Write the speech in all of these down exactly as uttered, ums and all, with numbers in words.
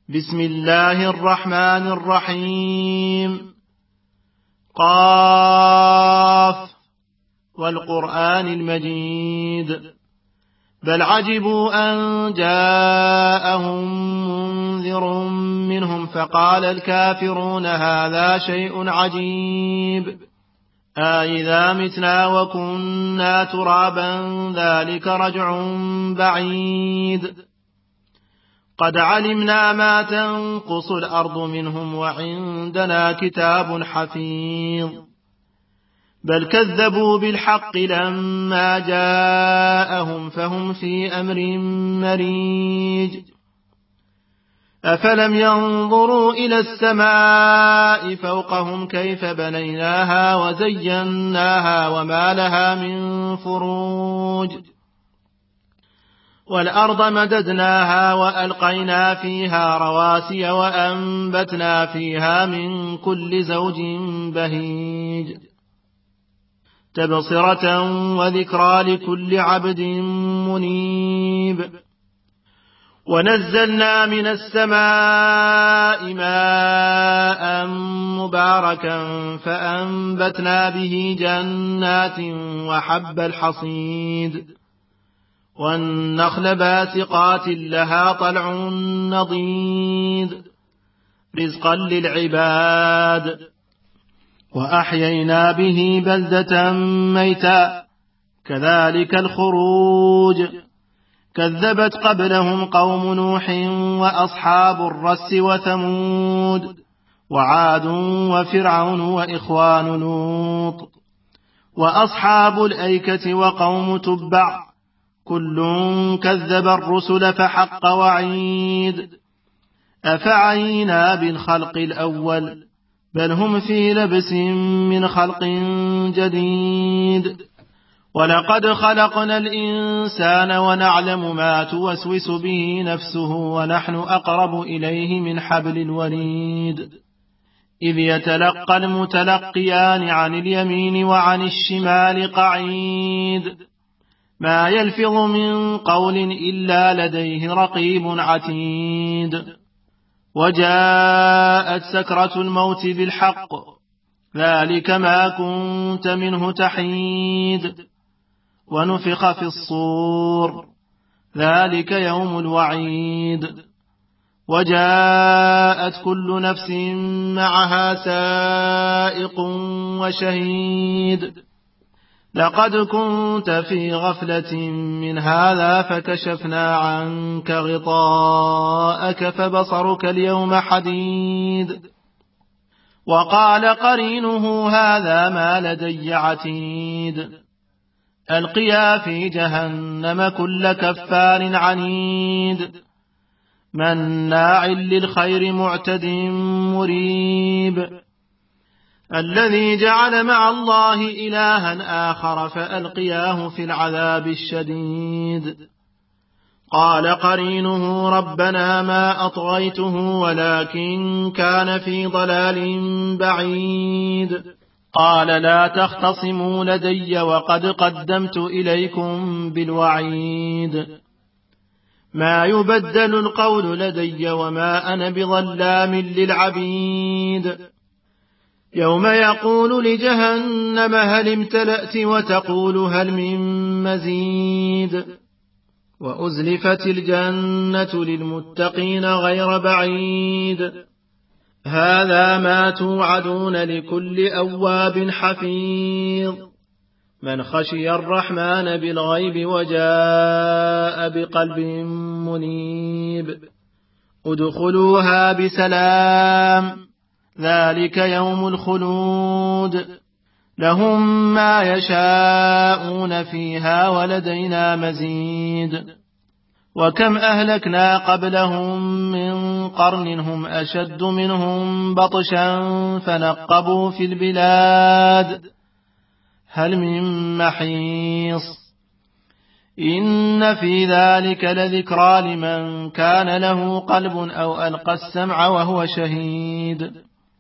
بسم الله الرحمن الرحيم. قاف والقرآن المجيد. بل عجبوا أن جاءهم منذر منهم فقال الكافرون هذا شيء عجيب أإذا متنا وكنا ترابا ذلك رجع بعيد قد علمنا ما تنقص الأرض منهم وعندنا كتاب حفيظ بل كذبوا بالحق لما جاءهم فهم في أمر مريج أفلم ينظروا إلى السماء فوقهم كيف بنيناها وزيناها وما لها من فروج والأرض مددناها وألقينا فيها رواسي وأنبتنا فيها من كل زوج بهيج تبصرة وذكرى لكل عبد منيب ونزلنا من السماء ماء مباركا فأنبتنا به جنات وحب الحصيد والنخل باسقات لها طلع نضيد رزقا للعباد وأحيينا به بلدة ميتا كذلك الخروج كذبت قبلهم قوم نوح وأصحاب الرس وثمود وعاد وفرعون وإخوان لوط وأصحاب الأيكة وقوم تبع كل كذب الرسل فحق وعيد أفعينا بالخلق الأول بل هم في لبس من خلق جديد ولقد خلقنا الإنسان ونعلم ما توسوس به نفسه ونحن أقرب إليه من حبل الوريد إذ يتلقى المتلقيان عن اليمين وعن الشمال قعيد ما يلفظ من قول إلا لديه رقيب عتيد وجاءت سكرة الموت بالحق ذلك ما كنت منه تحيد ونفخ في الصور ذلك يوم الوعيد وجاءت كل نفس معها سائق وشهيد لقد كنت في غفلة من هذا فكشفنا عنك غطاءك فبصرك اليوم حديد وقال قرينه هذا ما لدي عتيد ألقيا في جهنم كل كفار عنيد مناع للخير معتد مريب الذي جعل مع الله إلها آخر فألقياه في العذاب الشديد قال قرينه ربنا ما أطغيته ولكن كان في ضلال بعيد قال لا تختصموا لدي وقد قدمت إليكم بالوعيد ما يبدل القول لدي وما أنا بظلام للعبيد يوم يقول لجهنم هل امتلأت وتقول هل من مزيد وأزلفت الجنة للمتقين غير بعيد هذا ما توعدون لكل أواب حفيظ من خشي الرحمن بالغيب وجاء بقلب منيب ادخلوها بسلام ذلك يوم الخلود لهم ما يشاءون فيها ولدينا مزيد وكم أهلكنا قبلهم من قرن هم أشد منهم بطشا فنقبوا في البلاد هل من محيص إن في ذلك لذكرى لمن كان له قلب أو ألقى السمع وهو شهيد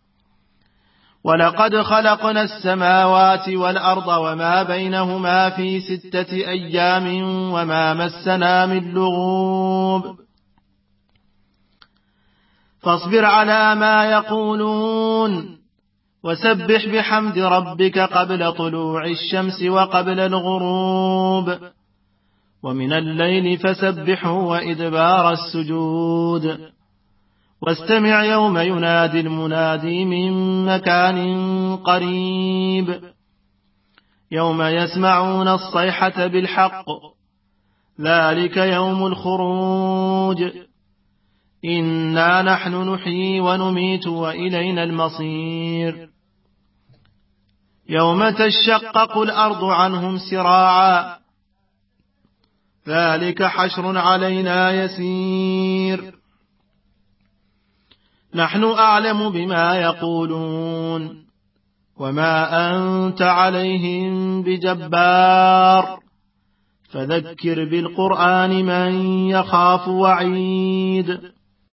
ولقد خلقنا السماوات والأرض وما بينهما في ستة أيام وما مسنا من لغوب فاصبر على ما يقولون وسبح بحمد ربك قبل طلوع الشمس وقبل الغروب ومن الليل فسبحه وإدبار السجود واستمع يوم ينادي المنادي من مكان قريب يوم يسمعون الصيحة بالحق ذلك يوم الخروج إنا نحن نحيي ونميت وإلينا المصير يوم تشقق الأرض عنهم سراعا ذلك حشر علينا يسير نحن أعلم بما يقولون وما أنت عليهم بجبار فذكر بالقرآن من يخاف وعيد